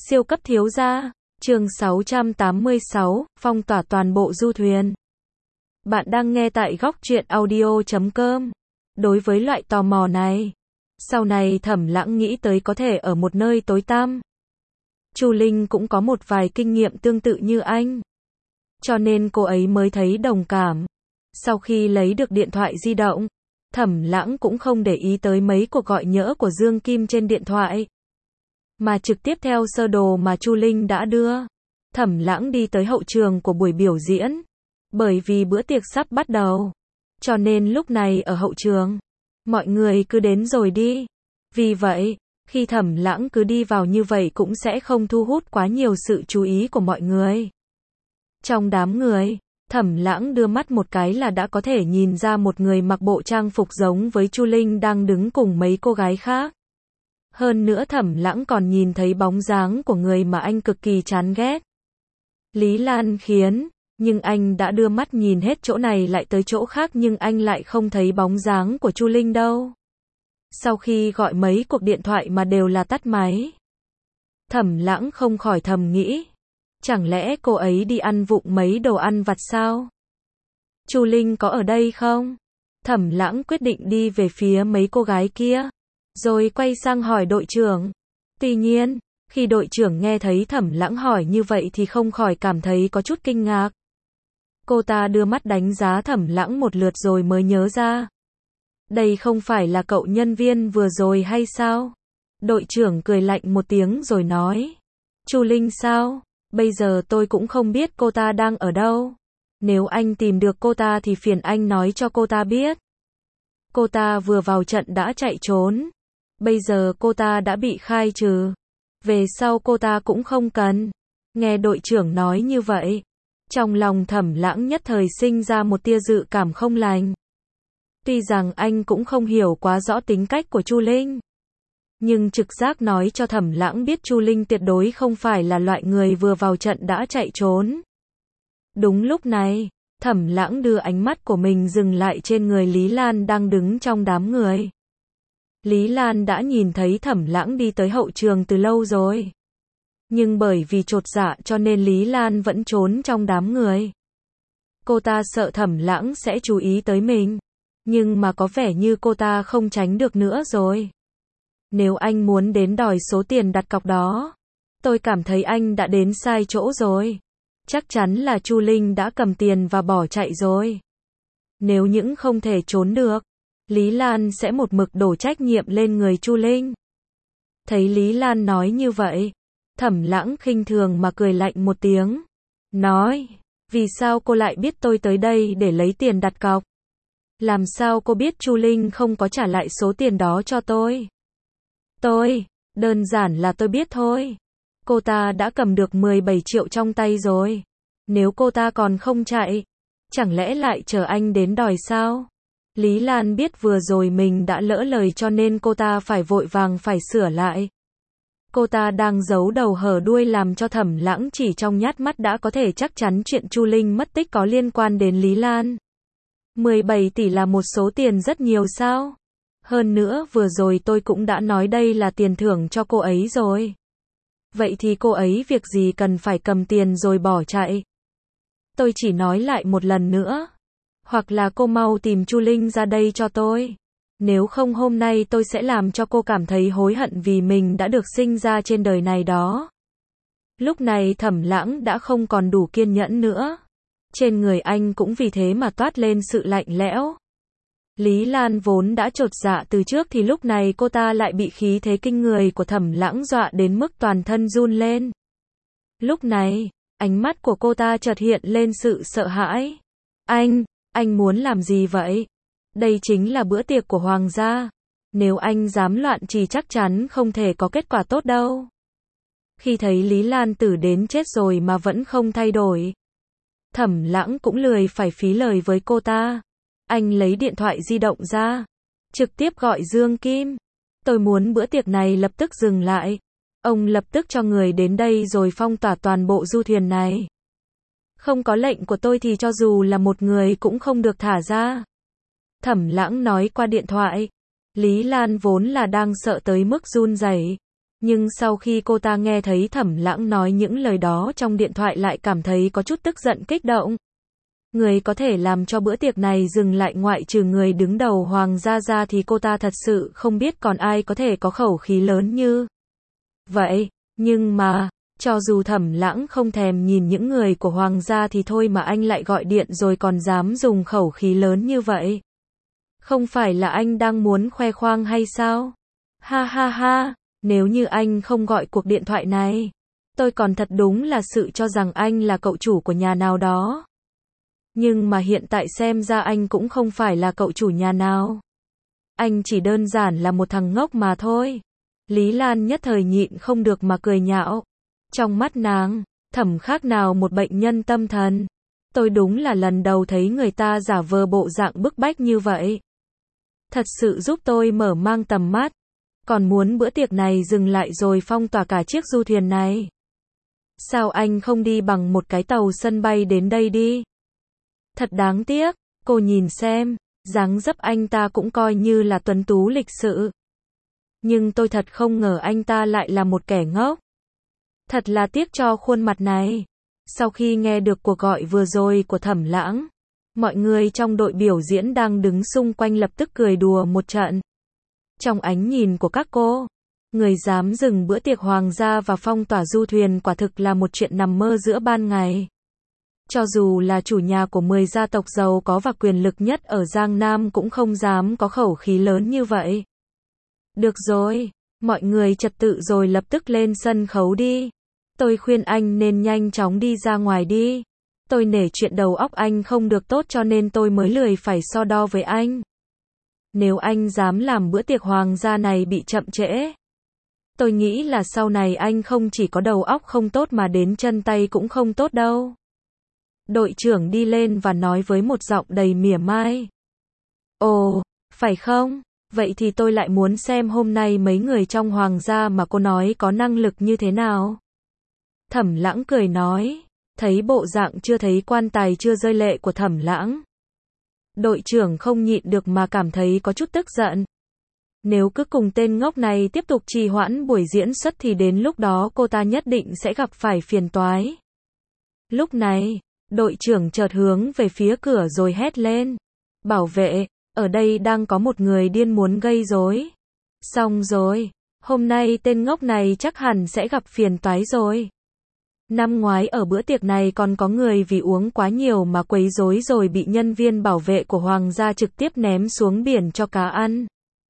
Siêu cấp thiếu gia, chương 686, phong tỏa toàn bộ du thuyền. Bạn đang nghe tại góc truyện audio.com. Đối với loại tò mò này, sau này Thẩm Lãng nghĩ tới có thể ở một nơi tối tăm. Chu Linh cũng có một vài kinh nghiệm tương tự như anh, cho nên cô ấy mới thấy đồng cảm. Sau khi lấy được điện thoại di động, Thẩm Lãng cũng không để ý tới mấy cuộc gọi nhỡ của Dương Kim trên điện thoại, mà trực tiếp theo sơ đồ mà Chu Linh đã đưa. Thẩm Lãng đi tới hậu trường của buổi biểu diễn, bởi vì bữa tiệc sắp bắt đầu, cho nên lúc này ở hậu trường, mọi người cứ đến rồi đi. Vì vậy, khi Thẩm Lãng cứ đi vào như vậy cũng sẽ không thu hút quá nhiều sự chú ý của mọi người. Trong đám người, Thẩm Lãng đưa mắt một cái là đã có thể nhìn ra một người mặc bộ trang phục giống với Chu Linh đang đứng cùng mấy cô gái khác. Hơn nữa Thẩm Lãng còn nhìn thấy bóng dáng của người mà anh cực kỳ chán ghét, Lý Lan Khiến, nhưng anh đã đưa mắt nhìn hết chỗ này lại tới chỗ khác nhưng anh lại không thấy bóng dáng của Chu Linh đâu. Sau khi gọi mấy cuộc điện thoại mà đều là tắt máy, Thẩm Lãng không khỏi thầm nghĩ, chẳng lẽ cô ấy đi ăn vụng mấy đồ ăn vặt sao? Chu Linh có ở đây không? Thẩm Lãng quyết định đi về phía mấy cô gái kia, rồi quay sang hỏi đội trưởng. Tuy nhiên, khi đội trưởng nghe thấy Thẩm Lãng hỏi như vậy thì không khỏi cảm thấy có chút kinh ngạc. Cô ta đưa mắt đánh giá Thẩm Lãng một lượt rồi mới nhớ ra. Đây không phải là cậu nhân viên vừa rồi hay sao? Đội trưởng cười lạnh một tiếng rồi nói. Chu Linh sao? Bây giờ tôi cũng không biết cô ta đang ở đâu. Nếu anh tìm được cô ta thì phiền anh nói cho cô ta biết. Cô ta vừa vào trận đã chạy trốn. Bây giờ cô ta đã bị khai trừ. Về sau cô ta cũng không cần. Nghe đội trưởng nói như vậy, trong lòng Thẩm Lãng nhất thời sinh ra một tia dự cảm không lành. Tuy rằng anh cũng không hiểu quá rõ tính cách của Chu Linh, nhưng trực giác nói cho Thẩm Lãng biết Chu Linh tuyệt đối không phải là loại người vừa vào trận đã chạy trốn. Đúng lúc này, Thẩm Lãng đưa ánh mắt của mình dừng lại trên người Lý Lan đang đứng trong đám người. Lý Lan đã nhìn thấy Thẩm Lãng đi tới hậu trường từ lâu rồi, nhưng bởi vì chột dạ cho nên Lý Lan vẫn trốn trong đám người. Cô ta sợ Thẩm Lãng sẽ chú ý tới mình, nhưng mà có vẻ như cô ta không tránh được nữa rồi. Nếu anh muốn đến đòi số tiền đặt cọc đó, tôi cảm thấy anh đã đến sai chỗ rồi. Chắc chắn là Chu Linh đã cầm tiền và bỏ chạy rồi. Nếu những không thể trốn được, Lý Lan sẽ một mực đổ trách nhiệm lên người Chu Linh. Thấy Lý Lan nói như vậy, Thẩm Lãng khinh thường mà cười lạnh một tiếng, nói, vì sao cô lại biết tôi tới đây để lấy tiền đặt cọc? Làm sao cô biết Chu Linh không có trả lại số tiền đó cho tôi? Đơn giản là tôi biết thôi. Cô ta đã cầm được 17 triệu trong tay rồi. Nếu cô ta còn không chạy, chẳng lẽ lại chờ anh đến đòi sao? Lý Lan biết vừa rồi mình đã lỡ lời cho nên cô ta phải vội vàng phải sửa lại. Cô ta đang giấu đầu hở đuôi làm cho Thẩm Lãng chỉ trong nhát mắt đã có thể chắc chắn chuyện Chu Linh mất tích có liên quan đến Lý Lan. 17 tỷ là một số tiền rất nhiều sao? Hơn nữa vừa rồi tôi cũng đã nói đây là tiền thưởng cho cô ấy rồi. Vậy thì cô ấy việc gì cần phải cầm tiền rồi bỏ chạy? Tôi chỉ nói lại một lần nữa. Hoặc là cô mau tìm Chu Linh ra đây cho tôi. Nếu không hôm nay tôi sẽ làm cho cô cảm thấy hối hận vì mình đã được sinh ra trên đời này đó. Lúc này Thẩm Lãng đã không còn đủ kiên nhẫn nữa. Trên người anh cũng vì thế mà toát lên sự lạnh lẽo. Lý Lan vốn đã chột dạ từ trước thì lúc này cô ta lại bị khí thế kinh người của Thẩm Lãng dọa đến mức toàn thân run lên. Lúc này, ánh mắt của cô ta chợt hiện lên sự sợ hãi. Anh muốn làm gì vậy? Đây chính là bữa tiệc của Hoàng gia. Nếu anh dám loạn thì chắc chắn không thể có kết quả tốt đâu. Khi thấy Lý Lan Tử đến chết rồi mà vẫn không thay đổi, Thẩm Lãng cũng lười phải phí lời với cô ta. Anh lấy điện thoại di động ra, trực tiếp gọi Dương Kim. Tôi muốn bữa tiệc này lập tức dừng lại. Ông lập tức cho người đến đây rồi phong tỏa toàn bộ du thuyền này. Không có lệnh của tôi thì cho dù là một người cũng không được thả ra. Thẩm Lãng nói qua điện thoại. Lý Lan vốn là đang sợ tới mức run rẩy, Nhưng sau khi cô ta nghe thấy Thẩm Lãng nói những lời đó trong điện thoại lại cảm thấy có chút tức giận kích động. Người có thể làm cho bữa tiệc này dừng lại ngoại trừ người đứng đầu Hoàng gia ra thì cô ta thật sự không biết còn ai có thể có khẩu khí lớn như vậy. Nhưng mà, cho dù Thẩm Lãng không thèm nhìn những người của Hoàng gia thì thôi mà anh lại gọi điện rồi còn dám dùng khẩu khí lớn như vậy. Không phải là anh đang muốn khoe khoang hay sao? Ha ha ha, nếu như anh không gọi cuộc điện thoại này, tôi còn thật đúng là sự cho rằng anh là cậu chủ của nhà nào đó. Nhưng mà hiện tại xem ra anh cũng không phải là cậu chủ nhà nào. Anh chỉ đơn giản là một thằng ngốc mà thôi. Lý Lan nhất thời nhịn không được mà cười nhạo. Trong mắt nàng, Thẩm khác nào một bệnh nhân tâm thần. Tôi đúng là lần đầu thấy người ta giả vờ bộ dạng bức bách như vậy. Thật sự giúp tôi mở mang tầm mắt. Còn muốn bữa tiệc này dừng lại rồi phong tỏa cả chiếc du thuyền này. Sao anh không đi bằng một cái tàu sân bay đến đây đi? Thật đáng tiếc, cô nhìn xem, dáng dấp anh ta cũng coi như là tuấn tú lịch sự. Nhưng tôi thật không ngờ anh ta lại là một kẻ ngốc. Thật là tiếc cho khuôn mặt này. Sau khi nghe được cuộc gọi vừa rồi của Thẩm Lãng, mọi người trong đội biểu diễn đang đứng xung quanh lập tức cười đùa một trận. Trong ánh nhìn của các cô, người dám dừng bữa tiệc hoàng gia và phong tỏa du thuyền quả thực là một chuyện nằm mơ giữa ban ngày. Cho dù là chủ nhà của 10 gia tộc giàu có và quyền lực nhất ở Giang Nam cũng không dám có khẩu khí lớn như vậy. Được rồi, mọi người trật tự rồi lập tức lên sân khấu đi. Tôi khuyên anh nên nhanh chóng đi ra ngoài đi. Tôi nể chuyện đầu óc anh không được tốt cho nên tôi mới lười phải so đo với anh. Nếu anh dám làm bữa tiệc hoàng gia này bị chậm trễ, tôi nghĩ là sau này anh không chỉ có đầu óc không tốt mà đến chân tay cũng không tốt đâu. Đội trưởng đi lên và nói với một giọng đầy mỉa mai. Ồ, phải không? Vậy thì tôi lại muốn xem hôm nay mấy người trong hoàng gia mà cô nói có năng lực như thế nào. Thẩm Lãng cười nói, thấy bộ dạng chưa thấy quan tài chưa rơi lệ của Thẩm Lãng. Đội trưởng không nhịn được mà cảm thấy có chút tức giận. Nếu cứ cùng tên ngốc này tiếp tục trì hoãn buổi diễn xuất thì đến lúc đó cô ta nhất định sẽ gặp phải phiền toái. Lúc này, đội trưởng chợt hướng về phía cửa rồi hét lên. Bảo vệ, ở đây đang có một người điên muốn gây rối. Xong rồi, hôm nay tên ngốc này chắc hẳn sẽ gặp phiền toái rồi. Năm ngoái ở bữa tiệc này còn có người vì uống quá nhiều mà quấy rối rồi bị nhân viên bảo vệ của Hoàng gia trực tiếp ném xuống biển cho cá ăn.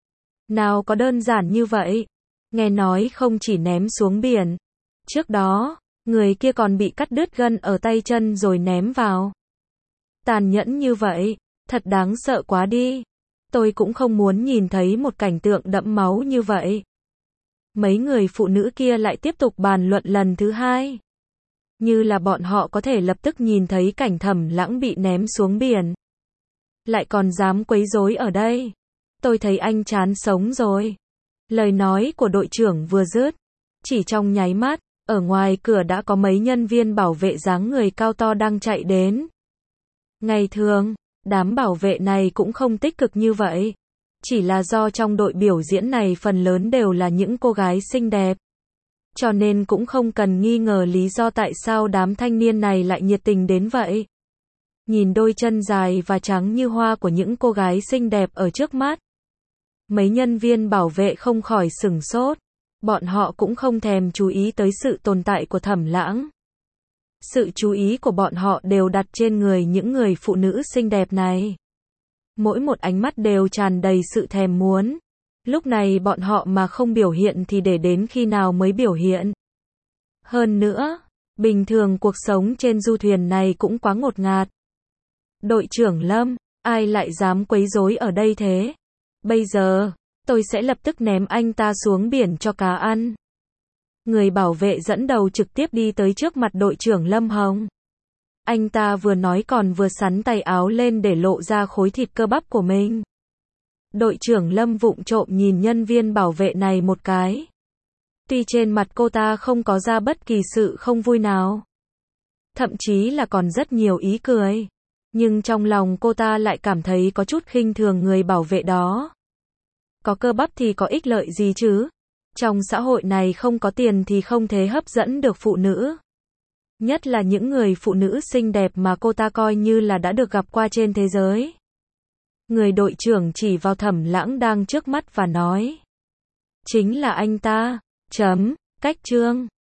Nào có đơn giản như vậy. Nghe nói không chỉ ném xuống biển. Trước đó, người kia còn bị cắt đứt gân ở tay chân rồi ném vào. Tàn nhẫn như vậy, thật đáng sợ quá đi. Tôi cũng không muốn nhìn thấy một cảnh tượng đẫm máu như vậy. Mấy người phụ nữ kia lại tiếp tục bàn luận lần thứ hai. Như là bọn họ có thể lập tức nhìn thấy cảnh Thẩm Lãng bị ném xuống biển. Lại còn dám quấy rối ở đây. Tôi thấy anh chán sống rồi. Lời nói của đội trưởng vừa dứt. Chỉ trong nháy mắt, ở ngoài cửa đã có mấy nhân viên bảo vệ dáng người cao to đang chạy đến. Ngày thường, đám bảo vệ này cũng không tích cực như vậy. Chỉ là do trong đội biểu diễn này phần lớn đều là những cô gái xinh đẹp. Cho nên cũng không cần nghi ngờ lý do tại sao đám thanh niên này lại nhiệt tình đến vậy. Nhìn đôi chân dài và trắng như hoa của những cô gái xinh đẹp ở trước mắt. Mấy nhân viên bảo vệ không khỏi sửng sốt. Bọn họ cũng không thèm chú ý tới sự tồn tại của Thẩm Lãng. Sự chú ý của bọn họ đều đặt trên người những người phụ nữ xinh đẹp này. Mỗi một ánh mắt đều tràn đầy sự thèm muốn. Lúc này bọn họ mà không biểu hiện thì để đến khi nào mới biểu hiện. Hơn nữa, bình thường cuộc sống trên du thuyền này cũng quá ngột ngạt. Đội trưởng Lâm, ai lại dám quấy rối ở đây thế? Bây giờ, tôi sẽ lập tức ném anh ta xuống biển cho cá ăn. Người bảo vệ dẫn đầu trực tiếp đi tới trước mặt đội trưởng Lâm Hồng. Anh ta vừa nói còn vừa xắn tay áo lên để lộ ra khối thịt cơ bắp của mình. Đội trưởng Lâm vụng trộm nhìn nhân viên bảo vệ này một cái. Tuy trên mặt cô ta không có ra bất kỳ sự không vui nào. Thậm chí là còn rất nhiều ý cười. Nhưng trong lòng cô ta lại cảm thấy có chút khinh thường người bảo vệ đó. Có cơ bắp thì có ích lợi gì chứ? Trong xã hội này không có tiền thì không thể hấp dẫn được phụ nữ. Nhất là những người phụ nữ xinh đẹp mà cô ta coi như là đã được gặp qua trên thế giới. Người đội trưởng chỉ vào Thẩm Lãng đang trước mắt và nói. Chính là anh ta. Cách Trương.